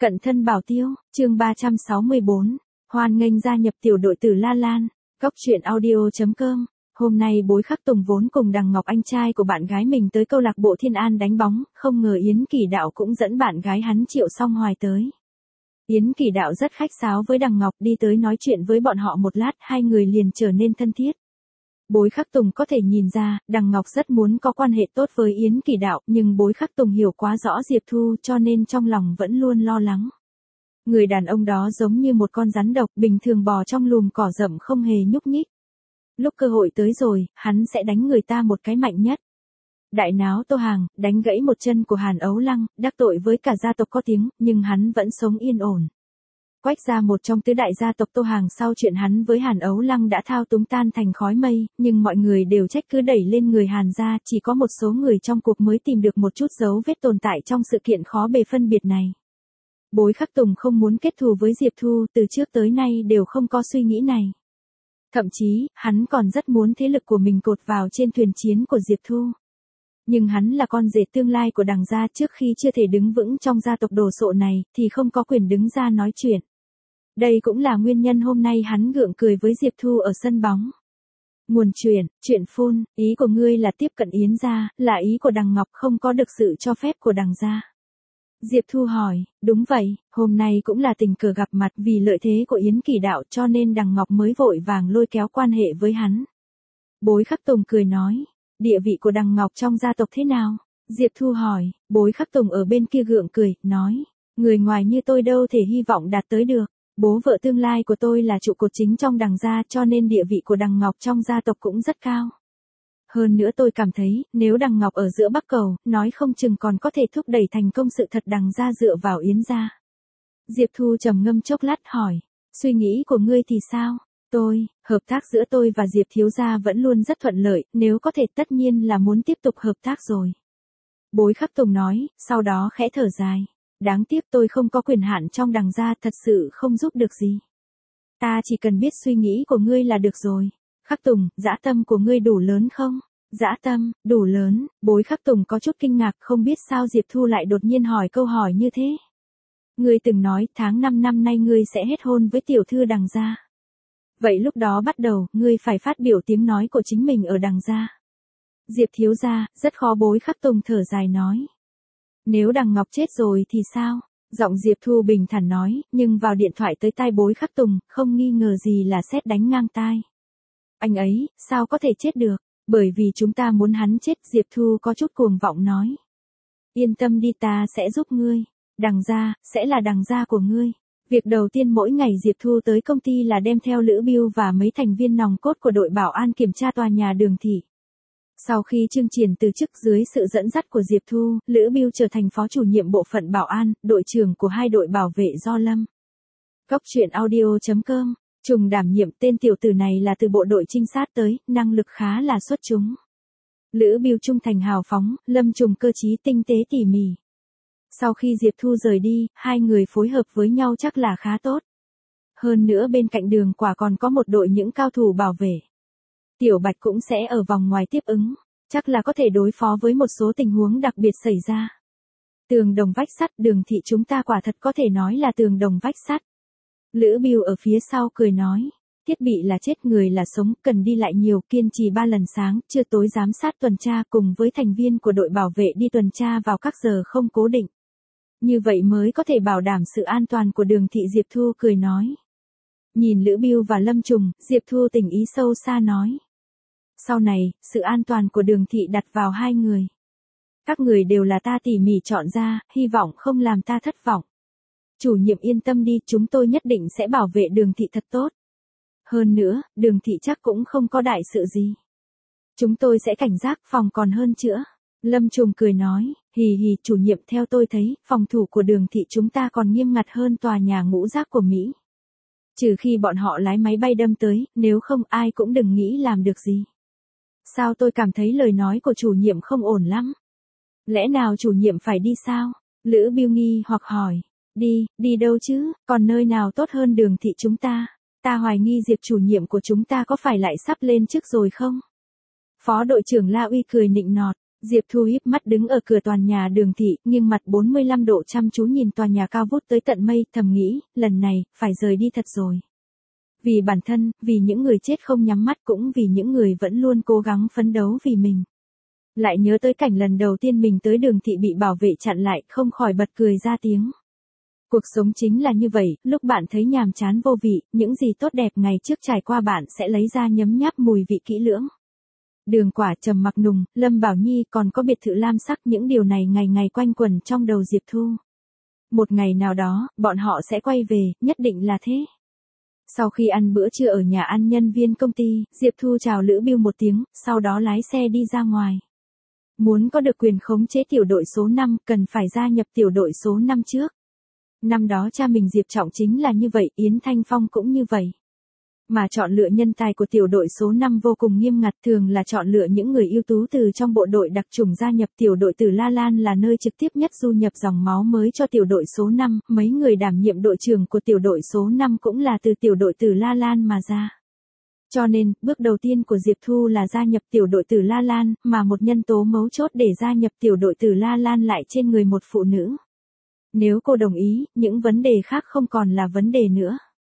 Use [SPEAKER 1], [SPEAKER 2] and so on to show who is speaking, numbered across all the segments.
[SPEAKER 1] Cận thân bảo tiêu, chương 364. Hoan nghênh gia nhập tiểu đội tử La Lan. Góc truyện audio.com. Hôm nay Bối Khắc Tùng vốn cùng Đằng Ngọc anh trai của bạn gái mình tới câu lạc bộ Thiên An đánh bóng, không ngờ Yến Kỳ Đạo cũng dẫn bạn gái hắn Triệu Song Hoài tới. Yến Kỳ Đạo rất khách sáo với Đằng Ngọc, đi tới nói chuyện với bọn họ một lát, hai người liền trở nên thân thiết. Bối Khắc Tùng có thể nhìn ra, Đằng Ngọc rất muốn có quan hệ tốt với Yến Kỳ Đạo, nhưng Bối Khắc Tùng hiểu quá rõ Diệp Thu cho nên trong lòng vẫn luôn lo lắng. Người đàn ông đó giống như một con rắn độc bình thường bò trong lùm cỏ rậm không hề nhúc nhích. Lúc cơ hội tới rồi, hắn sẽ đánh người ta một cái mạnh nhất. Đại náo Tô Hàng, đánh gãy một chân của Hàn Ấu Lăng, đắc tội với cả gia tộc có tiếng, nhưng hắn vẫn sống yên ổn. Quách gia một trong tứ đại gia tộc Tô Hàng sau chuyện hắn với Hàn Ấu Lăng đã thao túng tan thành khói mây, nhưng mọi người đều trách cứ đẩy lên người Hàn gia, chỉ có một số người trong cuộc mới tìm được một chút dấu vết tồn tại trong sự kiện khó bề phân biệt này. Bối Khắc Tùng không muốn kết thù với Diệp Thu, từ trước tới nay đều không có suy nghĩ này. Thậm chí, hắn còn rất muốn thế lực của mình cột vào trên thuyền chiến của Diệp Thu. Nhưng hắn là con rể tương lai của Đằng gia, trước khi chưa thể đứng vững trong gia tộc đồ sộ này, thì không có quyền đứng ra nói chuyện. Đây cũng là nguyên nhân hôm nay hắn gượng cười với Diệp Thu ở sân bóng. Nguồn chuyện phun, ý của ngươi là tiếp cận Yến gia, là ý của Đằng Ngọc không có được sự cho phép của Đằng gia. Diệp Thu hỏi, đúng vậy, hôm nay cũng là tình cờ gặp mặt vì lợi thế của Yến Kỳ Đạo cho nên Đằng Ngọc mới vội vàng lôi kéo quan hệ với hắn. Bối Khắc Tùng cười nói, địa vị của Đằng Ngọc trong gia tộc thế nào? Diệp Thu hỏi, Bối Khắc Tùng ở bên kia gượng cười, nói, người ngoài như tôi đâu thể hy vọng đạt tới được. Bố vợ tương lai của tôi là trụ cột chính trong Đằng gia cho nên địa vị của Đằng Ngọc trong gia tộc cũng rất cao. Hơn nữa tôi cảm thấy, nếu Đằng Ngọc ở giữa Bắc Cầu, nói không chừng còn có thể thúc đẩy thành công sự thật Đằng gia dựa vào Yến gia. Diệp Thu trầm ngâm chốc lát hỏi, suy nghĩ của ngươi thì sao? Hợp tác giữa tôi và Diệp thiếu gia vẫn luôn rất thuận lợi, nếu có thể tất nhiên là muốn tiếp tục hợp tác rồi. Bối Khắc Tùng nói, sau đó khẽ thở dài. Đáng tiếc tôi không có quyền hạn trong Đằng gia, thật sự không giúp được gì. Ta chỉ cần biết suy nghĩ của ngươi là được rồi. Khắc Tùng, dã tâm của ngươi đủ lớn không? Dã tâm, đủ lớn. Bối Khắc Tùng có chút kinh ngạc, không biết sao Diệp Thu lại đột nhiên hỏi câu hỏi như thế. Ngươi từng nói tháng 5 năm nay ngươi sẽ hết hôn với tiểu thư Đằng gia. Vậy lúc đó bắt đầu, ngươi phải phát biểu tiếng nói của chính mình ở Đằng gia. Diệp thiếu gia, rất khó. Bối Khắc Tùng thở dài nói. Nếu Đằng Ngọc chết rồi thì sao? Giọng Diệp Thu bình thản nói, nhưng vào điện thoại tới tai Bối Khắc Tùng, không nghi ngờ gì là sét đánh ngang tai. Anh ấy, sao có thể chết được? Bởi vì chúng ta muốn hắn chết, Diệp Thu có chút cuồng vọng nói. Yên tâm đi, ta sẽ giúp ngươi. Đằng gia, sẽ là Đằng gia của ngươi. Việc đầu tiên mỗi ngày Diệp Thu tới công ty là đem theo Lữ Bưu và mấy thành viên nòng cốt của đội bảo an kiểm tra tòa nhà Đường Thị. Sau khi Trương Triển từ chức dưới sự dẫn dắt của Diệp Thu, Lữ Bưu trở thành phó chủ nhiệm bộ phận bảo an, đội trưởng của hai đội bảo vệ do Lâm. Góc truyện audio.com. Trùng đảm nhiệm tên tiểu tử này là từ bộ đội trinh sát tới, năng lực khá là xuất chúng. Lữ Bưu trung thành hào phóng, Lâm Trùng cơ trí tinh tế tỉ mỉ. Sau khi Diệp Thu rời đi, hai người phối hợp với nhau chắc là khá tốt. Hơn nữa bên cạnh Đường Quả còn có một đội những cao thủ bảo vệ. Tiểu Bạch cũng sẽ ở vòng ngoài tiếp ứng, chắc là có thể đối phó với một số tình huống đặc biệt xảy ra. Tường đồng vách sắt, Đường Thị chúng ta quả thật có thể nói là tường đồng vách sắt. Lữ Bưu ở phía sau cười nói, thiết bị là chết người là sống, cần đi lại nhiều, kiên trì 3 lần sáng, trưa tối giám sát tuần tra cùng với thành viên của đội bảo vệ đi tuần tra vào các giờ không cố định. Như vậy mới có thể bảo đảm sự an toàn của Đường Thị. Diệp Thu cười nói. Nhìn Lữ Bưu và Lâm Trùng, Diệp Thu tình ý sâu xa nói. Sau này, sự an toàn của Đường Thị đặt vào hai người. Các người đều là ta tỉ mỉ chọn ra, hy vọng không làm ta thất vọng. Chủ nhiệm yên tâm đi, chúng tôi nhất định sẽ bảo vệ Đường Thị thật tốt. Hơn nữa, Đường Thị chắc cũng không có đại sự gì. Chúng tôi sẽ cảnh giác, phòng còn hơn chữa. Lâm Trùng cười nói, hì hì, chủ nhiệm, theo tôi thấy, phòng thủ của Đường Thị chúng ta còn nghiêm ngặt hơn tòa nhà ngũ giác của Mỹ. Trừ khi bọn họ lái máy bay đâm tới, nếu không ai cũng đừng nghĩ làm được gì. Sao tôi cảm thấy lời nói của chủ nhiệm không ổn lắm? Lẽ nào chủ nhiệm phải đi sao? Lữ Bưu nghi hoặc hỏi. Đi đâu chứ, còn nơi nào tốt hơn Đường Thị chúng ta? Ta hoài nghi Diệp chủ nhiệm của chúng ta có phải lại sắp lên chức rồi không? Phó đội trưởng La Uy cười nịnh nọt. Diệp Thu híp mắt đứng ở cửa tòa nhà Đường thị, nghiêng mặt 45 độ chăm chú nhìn tòa nhà cao vút tới tận mây, thầm nghĩ, lần này, phải rời đi thật rồi. Vì bản thân, vì những người chết không nhắm mắt, cũng vì những người vẫn luôn cố gắng phấn đấu vì mình. Lại nhớ tới cảnh lần đầu tiên mình tới Đường thị bị bảo vệ chặn lại, không khỏi bật cười ra tiếng. Cuộc sống chính là như vậy, lúc bạn thấy nhàm chán vô vị, những gì tốt đẹp ngày trước trải qua bạn sẽ lấy ra nhấm nháp mùi vị kỹ lưỡng. Đường Quả, Trầm Mặc Nùng, Lâm Bảo Nhi, còn có biệt thự lam sắc, những điều này ngày ngày quanh quẩn trong đầu Diệp Thu. Một ngày nào đó, bọn họ sẽ quay về, nhất định là thế. Sau khi ăn bữa trưa ở nhà ăn nhân viên công ty, Diệp Thu chào Lữ Bưu một tiếng, sau đó lái xe đi ra ngoài. Muốn có được quyền khống chế tiểu đội số 5, cần phải gia nhập tiểu đội số 5 trước. Năm đó cha mình Diệp Trọng chính là như vậy, Yến Thanh Phong cũng như vậy. Mà chọn lựa nhân tài của tiểu đội số 5 vô cùng nghiêm ngặt, thường là chọn lựa những người ưu tú từ trong bộ đội đặc chủng gia nhập tiểu đội Tử La Lan, là nơi trực tiếp nhất du nhập dòng máu mới cho tiểu đội số 5, mấy người đảm nhiệm đội trưởng của tiểu đội số 5 cũng là từ tiểu đội Tử La Lan mà ra. Cho nên, bước đầu tiên của Diệp Thu là gia nhập tiểu đội Tử La Lan, mà một nhân tố mấu chốt để gia nhập tiểu đội Tử La Lan lại trên người một phụ nữ. Nếu cô đồng ý, những vấn đề khác không còn là vấn đề nữa.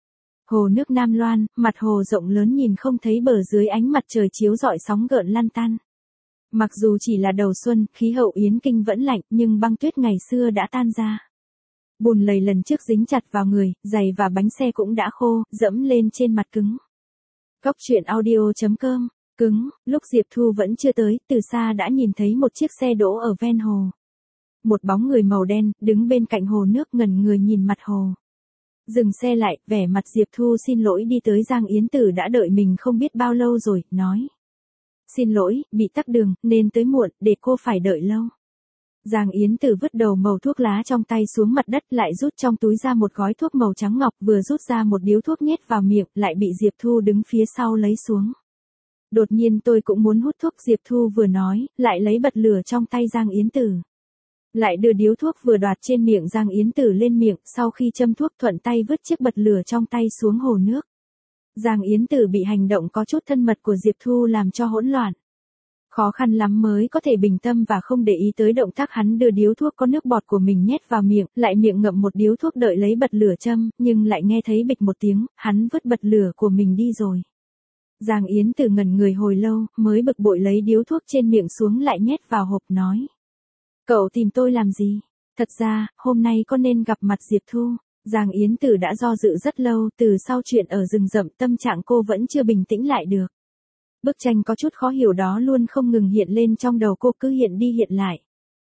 [SPEAKER 1] Hồ nước Nam Loan, mặt hồ rộng lớn nhìn không thấy bờ dưới ánh mặt trời chiếu rọi, sóng gợn lăn tăn. Mặc dù chỉ là đầu xuân, khí hậu Yến Kinh vẫn lạnh, nhưng băng tuyết ngày xưa đã tan ra. Bùn lầy lần trước dính chặt vào người, giày và bánh xe cũng đã khô, dẫm lên trên mặt cứng. Góc truyện audio.com, cứng, lúc Diệp Thu vẫn chưa tới, từ xa đã nhìn thấy một chiếc xe đỗ ở ven hồ. Một bóng người màu đen, đứng bên cạnh hồ nước ngẩn người nhìn mặt hồ. Dừng xe lại, vẻ mặt Diệp Thu xin lỗi đi tới Giang Yến Tử đã đợi mình không biết bao lâu rồi, nói. Xin lỗi, bị tắc đường, nên tới muộn, để cô phải đợi lâu. Giang Yến Tử vứt đầu mẩu thuốc lá trong tay xuống mặt đất, lại rút trong túi ra một gói thuốc màu trắng ngọc, vừa rút ra một điếu thuốc nhét vào miệng, lại bị Diệp Thu đứng phía sau lấy xuống. Đột nhiên tôi cũng muốn hút thuốc, Diệp Thu vừa nói, lại lấy bật lửa trong tay Giang Yến Tử. Lại đưa điếu thuốc vừa đoạt trên miệng Giang Yến Tử lên miệng, sau khi châm thuốc thuận tay vứt chiếc bật lửa trong tay xuống hồ nước. Giang Yến Tử bị hành động có chút thân mật của Diệp Thu làm cho hỗn loạn. Khó khăn lắm mới có thể bình tâm và không để ý tới động tác hắn đưa điếu thuốc có nước bọt của mình nhét vào miệng, lại miệng ngậm một điếu thuốc đợi lấy bật lửa châm, nhưng lại nghe thấy bịch một tiếng, hắn vứt bật lửa của mình đi rồi. Giang Yến Tử ngẩn người hồi lâu, mới bực bội lấy điếu thuốc trên miệng xuống lại nhét vào hộp, nói. Cậu tìm tôi làm gì? Thật ra, hôm nay có nên gặp mặt Diệp Thu? Giang Yến Tử đã do dự rất lâu, từ sau chuyện ở rừng rậm tâm trạng cô vẫn chưa bình tĩnh lại được. Bức tranh có chút khó hiểu đó luôn không ngừng hiện lên trong đầu cô, cứ hiện đi hiện lại.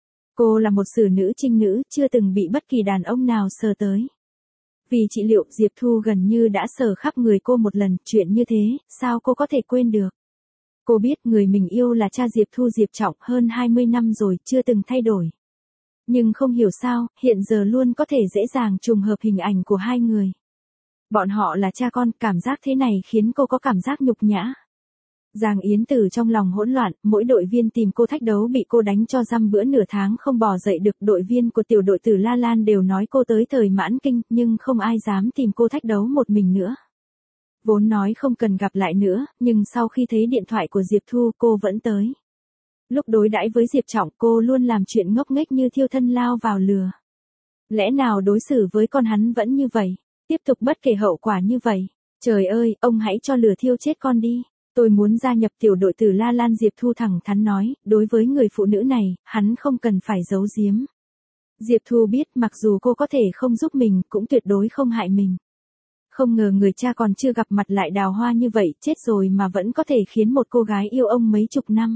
[SPEAKER 1] Cô là một xử nữ trinh nữ, chưa từng bị bất kỳ đàn ông nào sờ tới. Vì trị liệu, Diệp Thu gần như đã sờ khắp người cô một lần, chuyện như thế, sao cô có thể quên được? Cô biết người mình yêu là cha Diệp Thu, Diệp Trọng, hơn 20 năm rồi, chưa từng thay đổi. Nhưng không hiểu sao, hiện giờ luôn có thể dễ dàng trùng hợp hình ảnh của hai người. Bọn họ là cha con, cảm giác thế này khiến cô có cảm giác nhục nhã. Giang Yến Tử trong lòng hỗn loạn, mỗi đội viên tìm cô thách đấu bị cô đánh cho răm bữa nửa tháng không bò dậy được. Đội viên của tiểu đội Tử La Lan đều nói cô tới thời mãn kinh, nhưng không ai dám tìm cô thách đấu một mình nữa. Vốn nói không cần gặp lại nữa, nhưng sau khi thấy điện thoại của Diệp Thu cô vẫn tới. Lúc đối đãi với Diệp Trọng cô luôn làm chuyện ngốc nghếch như thiêu thân lao vào lửa. Lẽ nào đối xử với con hắn vẫn như vậy, tiếp tục bất kể hậu quả như vậy? Trời ơi, ông hãy cho lửa thiêu chết con đi. Tôi muốn gia nhập tiểu đội Tử La Lan, Diệp Thu thẳng thắn nói, đối với người phụ nữ này, hắn không cần phải giấu giếm. Diệp Thu biết mặc dù cô có thể không giúp mình, cũng tuyệt đối không hại mình. Không ngờ người cha còn chưa gặp mặt lại đào hoa như vậy, chết rồi mà vẫn có thể khiến một cô gái yêu ông mấy chục năm.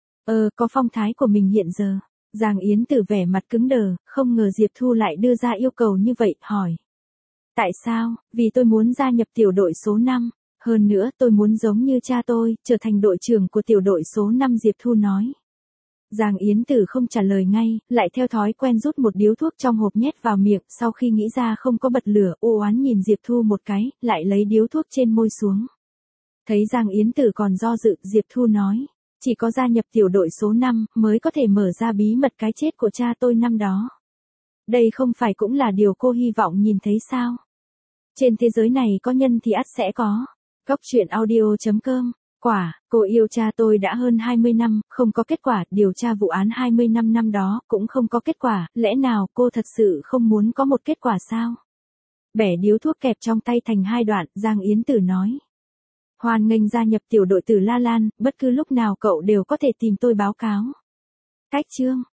[SPEAKER 1] Có phong thái của mình hiện giờ. Giang Yến Tử vẻ mặt cứng đờ, không ngờ Diệp Thu lại đưa ra yêu cầu như vậy, hỏi. Tại sao? Vì tôi muốn gia nhập tiểu đội số 5. Hơn nữa tôi muốn giống như cha tôi, trở thành đội trưởng của tiểu đội số 5, Diệp Thu nói. Giang Yến Tử không trả lời ngay, lại theo thói quen rút một điếu thuốc trong hộp nhét vào miệng, sau khi nghĩ ra không có bật lửa, u oán nhìn Diệp Thu một cái, lại lấy điếu thuốc trên môi xuống. Thấy Giang Yến Tử còn do dự, Diệp Thu nói, chỉ có gia nhập tiểu đội số 5 mới có thể mở ra bí mật cái chết của cha tôi năm đó. Đây không phải cũng là điều cô hy vọng nhìn thấy sao? Trên thế giới này có nhân thì ắt sẽ có. Góc truyện audio.com Quả, cô yêu cha tôi đã hơn 20 năm, không có kết quả, điều tra vụ án 25 năm đó, cũng không có kết quả, lẽ nào cô thật sự không muốn có một kết quả sao? Bẻ điếu thuốc kẹp trong tay thành hai đoạn, Giang Yến Tử nói. Hoan nghênh gia nhập tiểu đội tử La Lan, bất cứ lúc nào cậu đều có thể tìm tôi báo cáo. Cách chương.